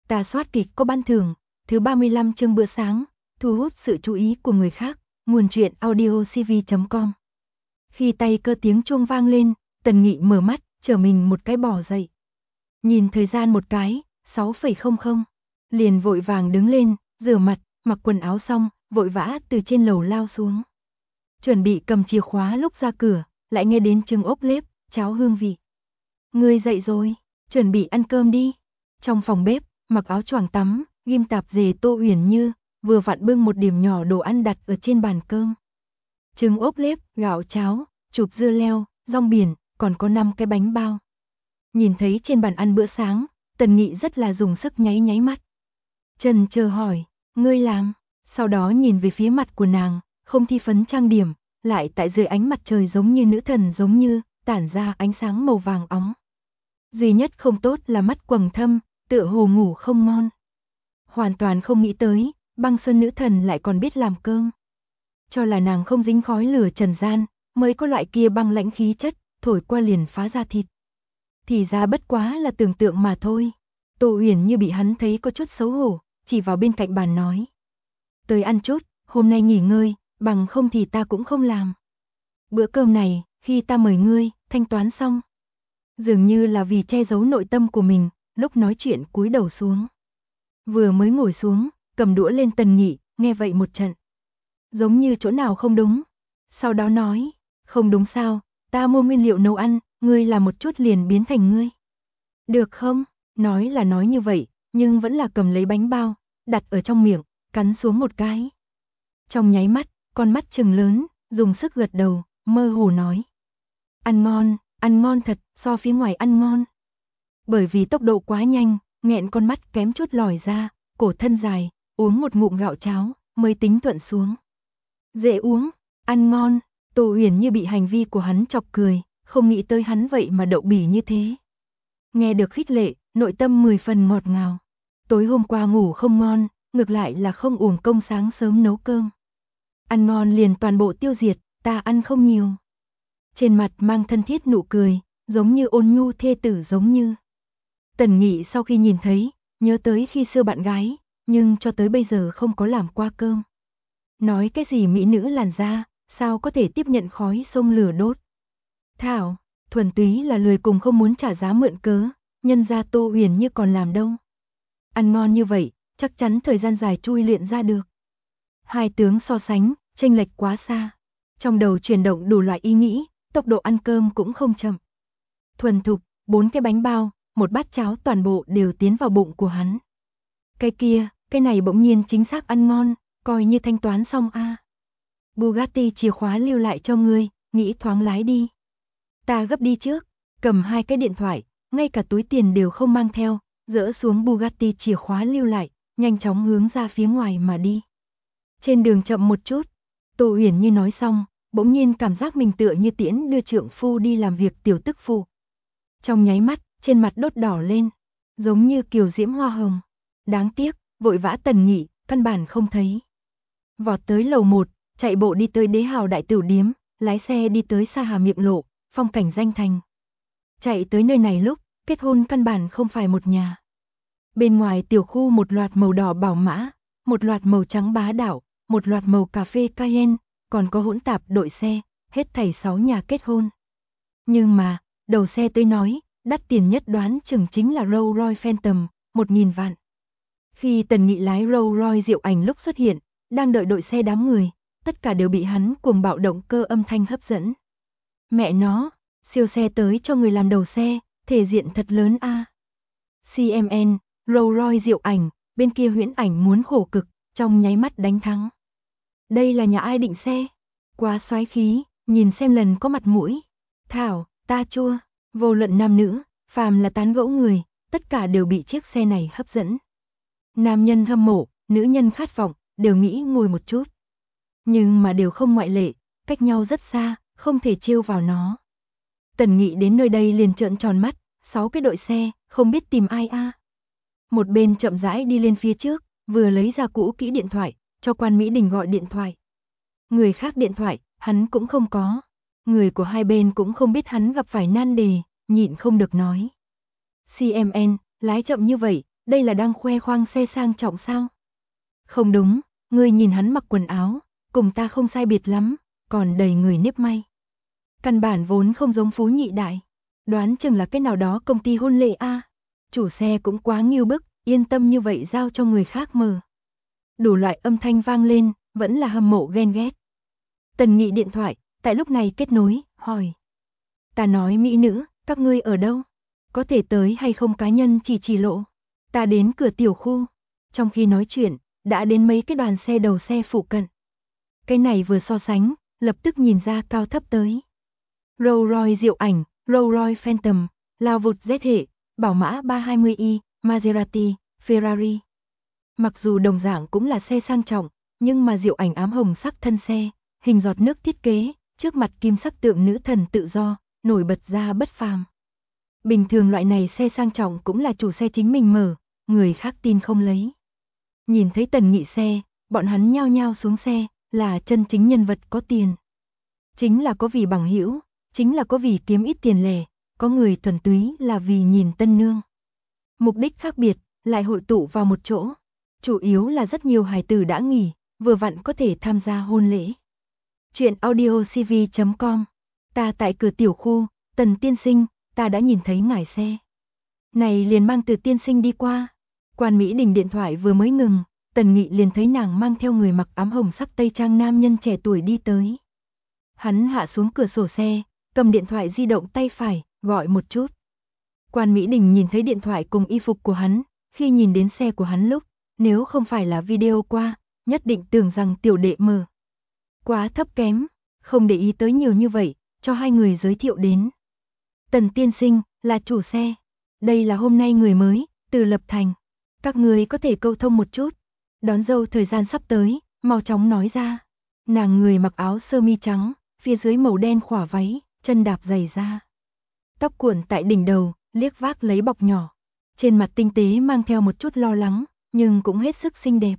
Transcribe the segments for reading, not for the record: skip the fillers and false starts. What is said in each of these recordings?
Tà soát kịch có ban thưởng, thứ 35 chương bữa sáng, thu hút sự chú ý của người khác, nguồn truyện audiocv.com. Khi tay cơ tiếng chuông vang lên, Tần Nghị mở mắt, trở mình một cái bò dậy. Nhìn thời gian một cái, 6:00, liền vội vàng đứng lên, rửa mặt, mặc quần áo xong, vội vã từ trên lầu lao xuống. Chuẩn bị cầm chìa khóa lúc ra cửa, lại nghe đến trứng ốp lết, cháo hương vị. Ngươi dậy rồi, chuẩn bị ăn cơm đi. Trong phòng bếp, mặc áo choàng tắm, ghim tạp dề Tô Uyển Như, vừa vặn bưng một điểm nhỏ đồ ăn đặt ở trên bàn cơm. Trứng ốp lết, gạo cháo, chụp dưa leo, rong biển, còn có 5 cái bánh bao. Nhìn thấy trên bàn ăn bữa sáng, Tần Nghị rất là dùng sức nháy nháy mắt. Trần chờ hỏi, ngươi làm, sau đó nhìn về phía mặt của nàng, không thi phấn trang điểm, lại tại dưới ánh mặt trời giống như nữ thần giống như, tản ra ánh sáng màu vàng óng. Duy nhất không tốt là mắt quầng thâm, tựa hồ ngủ không ngon. Hoàn toàn không nghĩ tới, băng sơn nữ thần lại còn biết làm cơm. Cho là nàng không dính khói lửa trần gian, mới có loại kia băng lãnh khí chất, thổi qua liền phá ra thịt. Thì ra bất quá là tưởng tượng mà thôi. Tô Uyển Như bị hắn thấy có chút xấu hổ, chỉ vào bên cạnh bàn nói. Tới ăn chút, hôm nay nghỉ ngơi, bằng không thì ta cũng không làm. Bữa cơm này, khi ta mời ngươi, thanh toán xong. Dường như là vì che giấu nội tâm của mình, lúc nói chuyện cúi đầu xuống. Vừa mới ngồi xuống, cầm đũa lên Tần Nghị, nghe vậy một trận. Giống như chỗ nào không đúng. Sau đó nói, không đúng sao, ta mua nguyên liệu nấu ăn, ngươi làm một chút liền biến thành ngươi. Được không? Nói là nói như vậy, nhưng vẫn là cầm lấy bánh bao, đặt ở trong miệng, cắn xuống một cái. Trong nháy mắt, con mắt trừng lớn, dùng sức gật đầu, mơ hồ nói. Ăn ngon thật, so phía ngoài ăn ngon. Bởi vì tốc độ quá nhanh, nghẹn con mắt kém chút lòi ra, cổ thân dài, uống một ngụm gạo cháo, mới tính thuận xuống. Dễ uống, ăn ngon, Tô Uyển Như bị hành vi của hắn chọc cười, không nghĩ tới hắn vậy mà đậu bỉ như thế. Nghe được khích lệ, nội tâm 10 phần ngọt ngào. Tối hôm qua ngủ không ngon, ngược lại là không uổng công sáng sớm nấu cơm. Ăn ngon liền toàn bộ tiêu diệt, ta ăn không nhiều. Trên mặt mang thân thiết nụ cười, giống như ôn nhu thê tử giống như. Tần Nghị sau khi nhìn thấy, nhớ tới khi xưa bạn gái, nhưng cho tới bây giờ không có làm qua cơm. Nói cái gì mỹ nữ làn da, sao có thể tiếp nhận khói sông lửa đốt. Thảo, thuần túy là lười cùng không muốn trả giá mượn cớ, nhân ra Tô Uyển Như còn làm đâu. Ăn ngon như vậy, chắc chắn thời gian dài chui luyện ra được. Hai tướng so sánh, chênh lệch quá xa. Trong đầu chuyển động đủ loại ý nghĩ, tốc độ ăn cơm cũng không chậm. Thuần thục, 4 cái bánh bao, một bát cháo toàn bộ đều tiến vào bụng của hắn. Cái kia, cái này bỗng nhiên chính xác ăn ngon, coi như thanh toán xong a. Bugatti chìa khóa lưu lại cho ngươi, nghĩ thoáng lái đi. Ta gấp đi trước, cầm 2 cái điện thoại, ngay cả túi tiền đều không mang theo, dỡ xuống Bugatti chìa khóa lưu lại, nhanh chóng hướng ra phía ngoài mà đi. Trên đường chậm một chút, Tô Uyển Như nói xong, bỗng nhiên cảm giác mình tựa như tiễn đưa trượng phu đi làm việc tiểu tức phụ. Trong nháy mắt, trên mặt đốt đỏ lên, giống như kiều diễm hoa hồng. Đáng tiếc, vội vã Tần Nghị, căn bản không thấy. Vọt tới lầu 1, chạy bộ đi tới Đế Hào đại tiểu điếm, lái xe đi tới Sa Hà miệng lộ, phong cảnh danh thành. Chạy tới nơi này lúc, kết hôn căn bản không phải một nhà. Bên ngoài tiểu khu một loạt màu đỏ bảo mã, một loạt màu trắng bá đạo, một loạt màu cà phê Cayenne, còn có hỗn tạp đội xe, hết thảy 6 nhà kết hôn. Nhưng mà, đầu xe tới nói, đắt tiền nhất đoán chừng chính là Rolls Royce Phantom, 1.000 vạn. Khi Tần Nghị lái Rolls Royce Diệu Ảnh lúc xuất hiện, đang đợi đội xe đám người, tất cả đều bị hắn cuồng bạo động cơ âm thanh hấp dẫn. Mẹ nó, siêu xe tới cho người làm đầu xe, thể diện thật lớn a. CMN, Rolls Royce Diệu Ảnh, bên kia Huyễn Ảnh muốn khổ cực, trong nháy mắt đánh thắng. Đây là nhà ai định xe? Quá soái khí, nhìn xem lần có mặt mũi. Thảo, ta chua, vô luận nam nữ, phàm là tán gẫu người, tất cả đều bị chiếc xe này hấp dẫn. Nam nhân hâm mộ, nữ nhân khát vọng, đều nghĩ ngồi một chút. Nhưng mà đều không ngoại lệ, cách nhau rất xa, không thể trêu vào nó. Tần Nghị đến nơi đây liền trợn tròn mắt, 6 cái đội xe, không biết tìm ai a. Một bên chậm rãi đi lên phía trước, vừa lấy ra cũ kỹ điện thoại, cho Quan Mỹ Đình gọi điện thoại. Người khác điện thoại, hắn cũng không có. Người của hai bên cũng không biết hắn gặp phải nan đề, nhịn không được nói. CMN, lái chậm như vậy, đây là đang khoe khoang xe sang trọng sao? Không đúng, ngươi nhìn hắn mặc quần áo, cùng ta không sai biệt lắm, còn đầy người nếp may. Căn bản vốn không giống Phú Nhị Đại, đoán chừng là cái nào đó công ty hôn lễ a. Chủ xe cũng quá nghiêu bức, yên tâm như vậy giao cho người khác mờ. Đủ loại âm thanh vang lên, vẫn là hâm mộ ghen ghét. Tần Nghị điện thoại, tại lúc này kết nối, hỏi. Ta nói mỹ nữ, các ngươi ở đâu? Có thể tới hay không cá nhân chỉ lộ. Ta đến cửa tiểu khu. Trong khi nói chuyện, đã đến mấy cái đoàn xe đầu xe phụ cận. Cái này vừa so sánh, lập tức nhìn ra cao thấp tới. Rolls Royce Diệu Ảnh, Rolls Royce Phantom, lao vụt Z hệ, Bảo Mã 320i, Maserati, Ferrari. Mặc dù đồng dạng cũng là xe sang trọng, nhưng mà Diệu Ảnh ám hồng sắc thân xe, hình giọt nước thiết kế, trước mặt kim sắc tượng nữ thần tự do, nổi bật ra bất phàm. Bình thường loại này xe sang trọng cũng là chủ xe chính mình mở, người khác tin không lấy. Nhìn thấy Tần Nghị xe, bọn hắn nhao nhao xuống xe, là chân chính nhân vật có tiền. Chính là có vì bằng hữu, chính là có vì kiếm ít tiền lẻ, có người thuần túy là vì nhìn tân nương. Mục đích khác biệt, lại hội tụ vào một chỗ. Chủ yếu là rất nhiều hài tử đã nghỉ, vừa vặn có thể tham gia hôn lễ. Chuyện audiocv.com. Ta tại cửa tiểu khu, Tần tiên sinh, ta đã nhìn thấy ngài xe. Này liền mang từ tiên sinh đi qua. Quan Mỹ Đình điện thoại vừa mới ngừng, Tần Nghị liền thấy nàng mang theo người mặc ám hồng sắc tây trang nam nhân trẻ tuổi đi tới. Hắn hạ xuống cửa sổ xe, cầm điện thoại di động tay phải, gọi một chút. Quan Mỹ Đình nhìn thấy điện thoại cùng y phục của hắn, khi nhìn đến xe của hắn lúc, nếu không phải là video qua, nhất định tưởng rằng tiểu đệ mờ. Quá thấp kém, không để ý tới nhiều như vậy, cho hai người giới thiệu đến. Tần tiên sinh, là chủ xe. Đây là hôm nay người mới, từ Lập Thành. Các người có thể câu thông một chút. Đón dâu thời gian sắp tới, mau chóng nói ra. Nàng người mặc áo sơ mi trắng, phía dưới màu đen khỏa váy, chân đạp giày da. Tóc cuộn tại đỉnh đầu, liếc vác lấy bọc nhỏ. Trên mặt tinh tế mang theo một chút lo lắng, nhưng cũng hết sức xinh đẹp.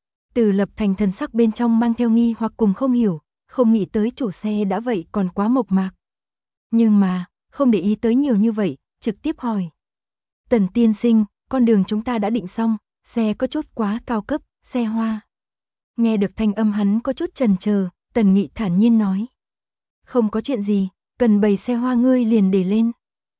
Từ Lập Thành thần sắc bên trong mang theo nghi hoặc cùng không hiểu, không nghĩ tới chủ xe đã vậy còn quá mộc mạc. Nhưng mà, không để ý tới nhiều như vậy, trực tiếp hỏi. Tần tiên sinh, con đường chúng ta đã định xong, xe có chút quá cao cấp, xe hoa. Nghe được thanh âm hắn có chút chần chờ, Tần Nghị thản nhiên nói. Không có chuyện gì, cần bày xe hoa ngươi liền để lên.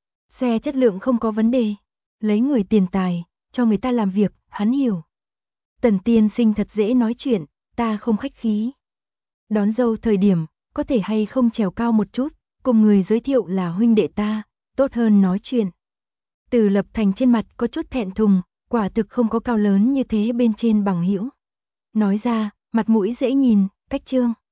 Xe chất lượng không có vấn đề, lấy người tiền tài, cho người ta làm việc, hắn hiểu. Tần tiên sinh thật dễ nói chuyện, ta không khách khí. Đón dâu thời điểm, có thể hay không trèo cao một chút, cùng người giới thiệu là huynh đệ ta, tốt hơn nói chuyện. Từ Lập Thành trên mặt có chút thẹn thùng, quả thực không có cao lớn như thế bên trên bằng hữu. Nói ra, mặt mũi dễ nhìn, cách trương.